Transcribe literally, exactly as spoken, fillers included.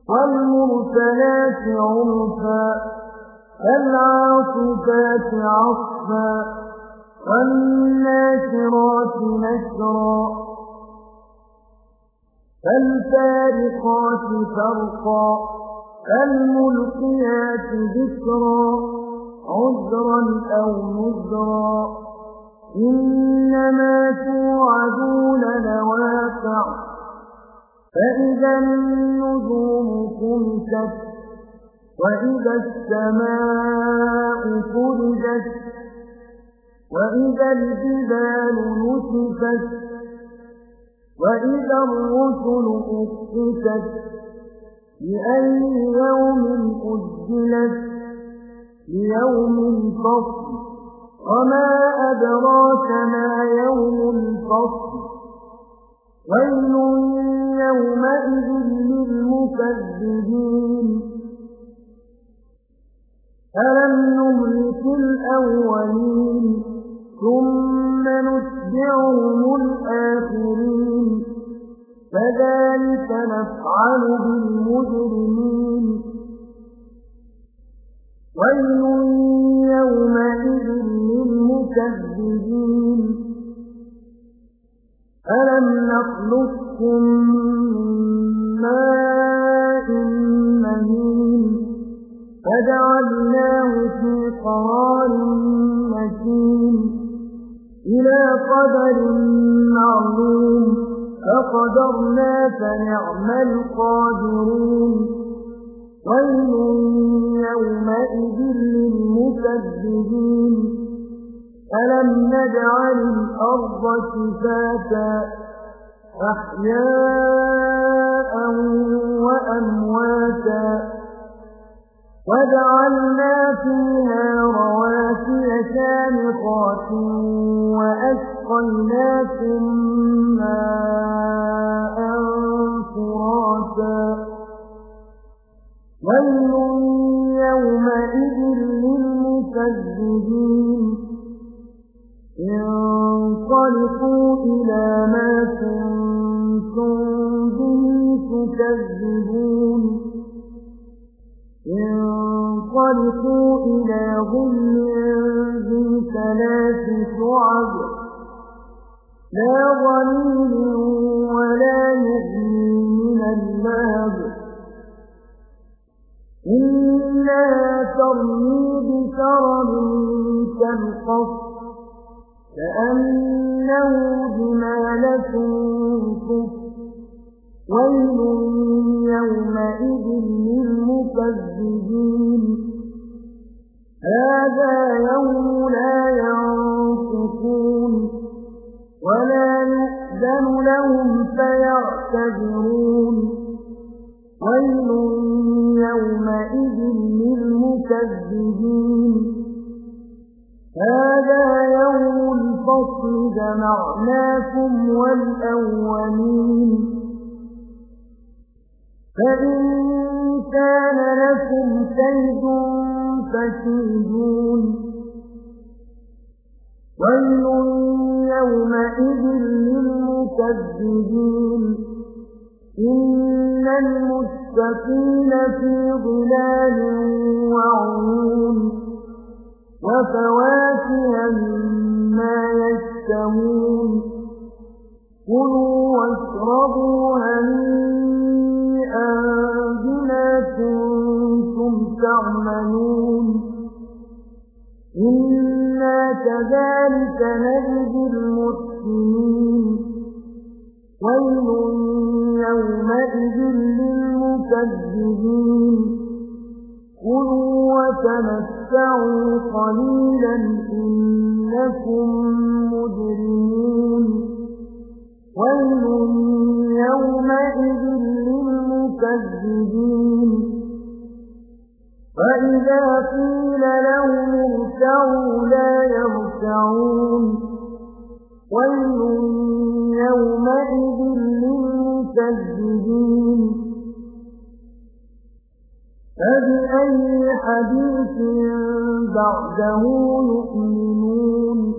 والمرسلات عرفا فالعاصفات عصفا والناشرات نشرا فالفارقات فرقا فالملقيات ذكرا عذرا أو نذرا إنما توعدون لواقع فإذا النجوم طمست وإذا السماء فرجت وإذا الجبال نسفت وإذا الرسل أقتت لأي يوم أجلت ليوم الفصل وما أدراك ما يوم الفصل ويل يومئذ للمكذبين ألم نهلك الأولين ثم نتبعهم الآخرين فذلك نفعل بالمجرمين ويل يومئذ للمكذبين ألم نخلقكم من ماء مهين فجعلناه في قرار مكين إلى قدر معلوم فقدرنا فنعم القادرون ويل يومئذ للمكذبين ألم نجعل الأرض كفاتا أحياء وأمواتا وجعلنا فيها رواسي شامخات وأسقيناكم ماء فراتا ويل يومئذ للمكذبين انطلقوا إلى ما كنتم به تكذبون انطلقوا إلى ظل ذي ثلاث شعب لا ظليل ولا يغني من اللهب إنها ترمي بشرر كالقصر كأنه جمالة صفر ويل يومئذ للمكذبين هذا يوم لا ينطقون ولا يؤذن لهم فيعتذرون ويل يومئذ للمكذبين هذا يوم الفصل جمعناكم والأولين فإن كان لكم كيد فكيدون ويل يومئذ للمكذبين إن المتقين في ظلال وعيون وفواكه مما يشتهون كلوا واشربوا هنيئا بما كنتم تعملون إنا كذلك نجزي المحسنين ويل يومئذ للمكذبين كلوا وتمتعوا قليلا إنكم مجرمون ويل يومئذ للمكذبين وإذا قيل لهم اركعوا لا يركعون ويل يومئذ للمكذبين فبأي حديث بعده يؤمنون